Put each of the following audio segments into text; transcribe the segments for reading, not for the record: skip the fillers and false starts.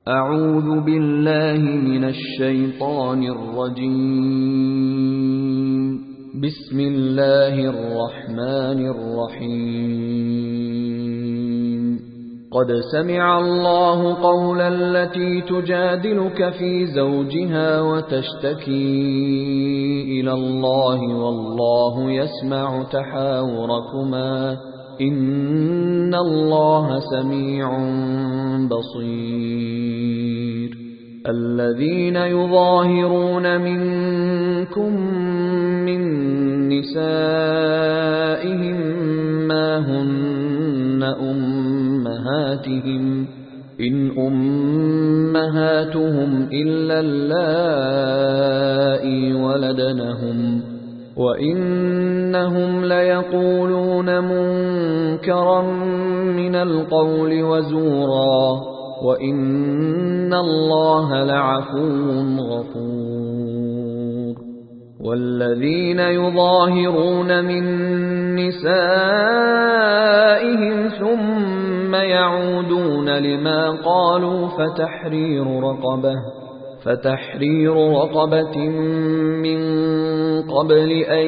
أعوذ بالله من الشيطان الرجيم. بسم الله الرحمن الرحيم. قد سمع الله قول التي تجادلك في زوجها وتشتكي إلى الله والله يسمع تحاوركما إن الله سميع بصير. الذين يظاهرون منكم من نسائهم ما هن أمهاتهم إن أمهاتهم إلا اللائي ولدنهم وإنهم ليقولون منكرا من القول وزورا وإن الله لعفو غفور. والذين يظاهرون من نسائهم ثم يعودون لما قالوا فتحرير رقبة من قبل أن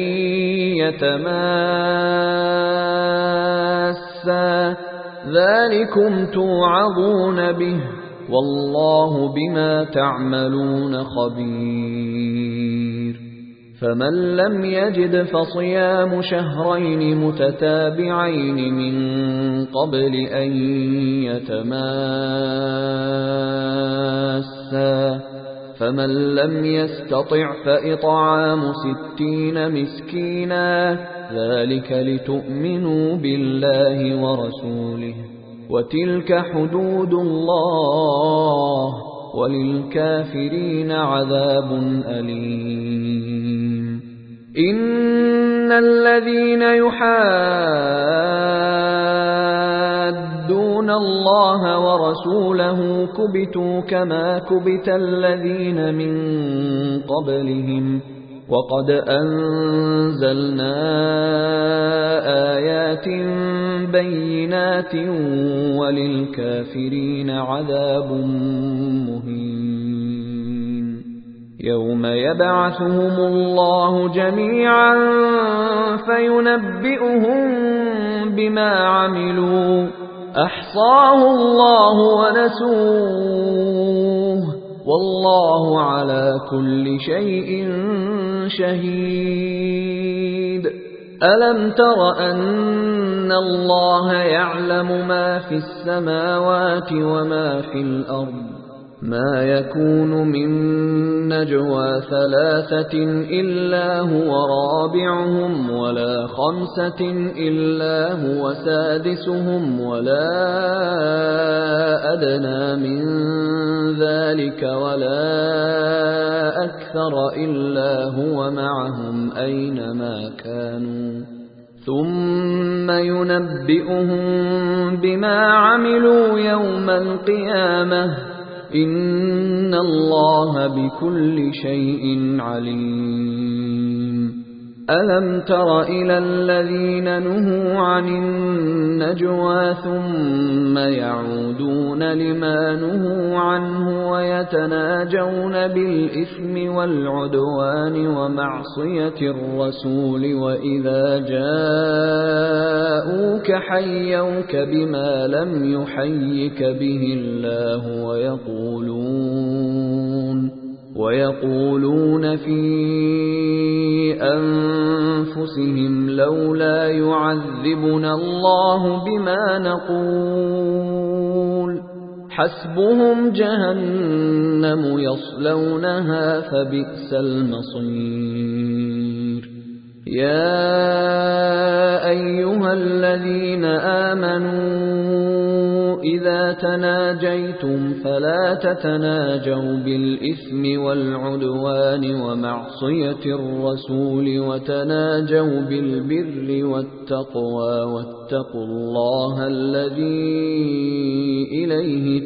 يتماسا ذلكم توعظون به والله بما تعملون خبير. فمن لم يجد فصيام شهرين متتابعين من قبل أن يتماسا فمن لم يستطع فإطعام 60 مسكينا ذلك لتؤمنوا بالله ورسوله وتلك حدود الله وللكافرين عذاب أليم. إن الذين يحادون الله ورسوله كبتوا كما كبت الذين من قبلهم وقد أنزلنا آيات بينات وللكافرين عذاب مهين. يوم يبعثهم الله جميعا فينبئهم بما عملوا أحصاه الله ونسوه والله على كل شيء شهيد. ألم تر أن الله يعلم ما في السماوات وما في الأرض ما يكون من نجوى 3 إلا هو رابعهم ولا 5 إلا هو سادسهم ولا أدنى من ذلك ولا أكثر إلا هو معهم أينما كانوا ثم ينبئهم بما عملوا يوم القيامة إن الله بكل شيء عليم. ألم تر إلى الذين نهوا عن النجوى ثم يعودون لما نهوا عنه ويتناجون بالإثم والعدوان ومعصية الرسول وإذا جاءوك حيوك بما لم يحيك به الله ويقولون في أنفسهم لولا يعذبنا الله بما نقول حسبهم جهنم يصلونها فبئس المصير. يا أيها الذين آمنوا إذا تناجيتم فلا تتناجوا بالإثم والعدوان ومعصية الرسول وتناجوا بالبر والتقوى واتقوا الله الذي إليه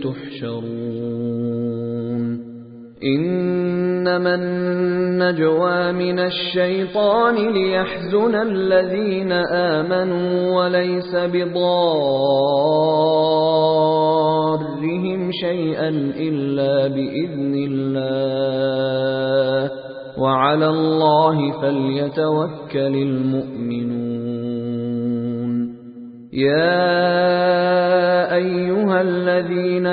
تحشرون. إنما النجوى من الشيطان ليحزن الذين آمنوا وليس بضارهم شيئا إلا بإذن الله وعلى الله فليتوكل المؤمنون يا أيها الذين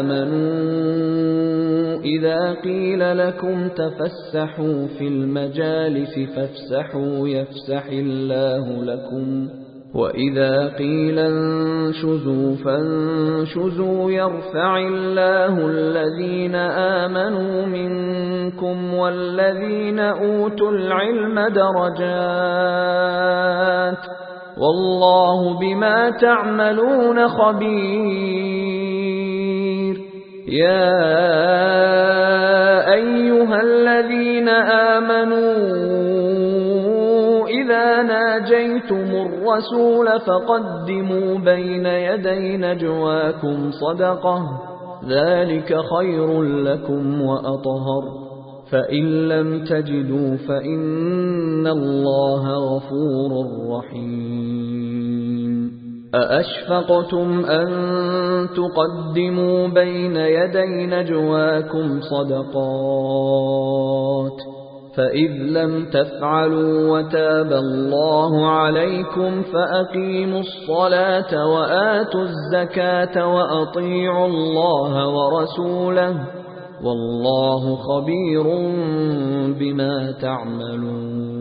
آمنوا إذا قيل لكم تفسحوا في المجالس فافسحوا يفسح الله لكم وإذا قيل انشزوا فانشزوا يرفع الله الذين آمنوا منكم والذين أوتوا العلم درجات والله بما تعملون خبير يا أيها الذين آمنوا إذا ناجيتم الرسول فقدموا بين يدي نجواكم صدقة ذلك خير لكم وأطهر فإن لم تجدوا فإن الله غفور رحيم أأشفقتم أن تقدموا بين يدي نجواكم صدقات فإذ لم تفعلوا وتاب الله عليكم فأقيموا الصلاة وآتوا الزكاة وأطيعوا الله ورسوله والله خبير بما تعملون